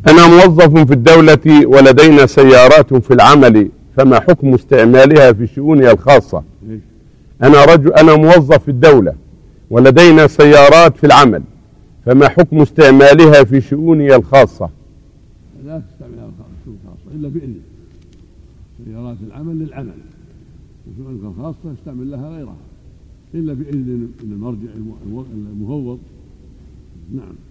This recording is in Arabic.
أنا موظف في الدولة ولدينا سيارات في العمل، فما حكم استعمالها في شؤوني الخاصة؟ أنا موظف في الدولة ولدينا سيارات في العمل، فما حكم استعمالها في شؤوني الخاصة؟ لا تستعملها الخاصة إلا بإذن. سيارات العمل للعمل، وشؤونك الخاصة استعمل لها غيرها إلا بإذن المرجع المفوض. نعم.